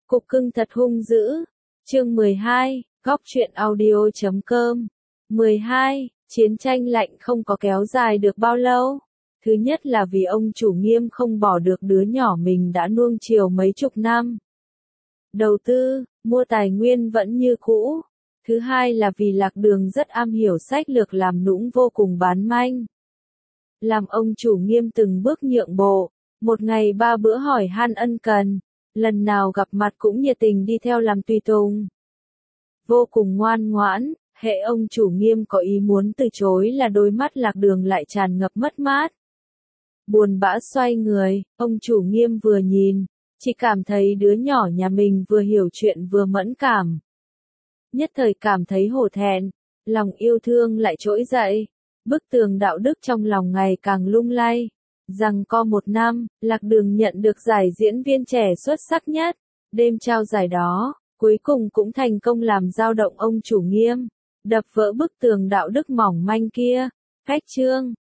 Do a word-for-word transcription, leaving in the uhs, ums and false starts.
Cục cưng thật hung dữ. Chương mười hai, góc truyện audio chấm com. mười hai, chiến tranh lạnh không có kéo dài được bao lâu. Thứ nhất là vì ông chủ Nghiêm không bỏ được đứa nhỏ mình đã nuông chiều mấy chục năm. Đầu tư, mua tài nguyên vẫn như cũ. Thứ hai là vì Lạc Đường rất am hiểu sách lược làm nũng vô cùng bán manh. Làm ông chủ Nghiêm từng bước nhượng bộ, một ngày ba bữa hỏi han ân cần, lần nào gặp mặt cũng nhiệt tình đi theo làm tùy tùng. Vô cùng ngoan ngoãn, hễ ông chủ Nghiêm có ý muốn từ chối là đôi mắt Lạc Đường lại tràn ngập mất mát. Buồn bã xoay người, ông chủ Nghiêm vừa nhìn, chỉ cảm thấy đứa nhỏ nhà mình vừa hiểu chuyện vừa mẫn cảm. Nhất thời cảm thấy hổ thẹn, lòng yêu thương lại trỗi dậy, bức tường đạo đức trong lòng ngày càng lung lay. Rằng co một năm, Lạc Đường nhận được giải diễn viên trẻ xuất sắc nhất. Đêm trao giải đó, cuối cùng cũng thành công làm dao động ông chủ Nghiêm, đập vỡ bức tường đạo đức mỏng manh kia. Khách trương,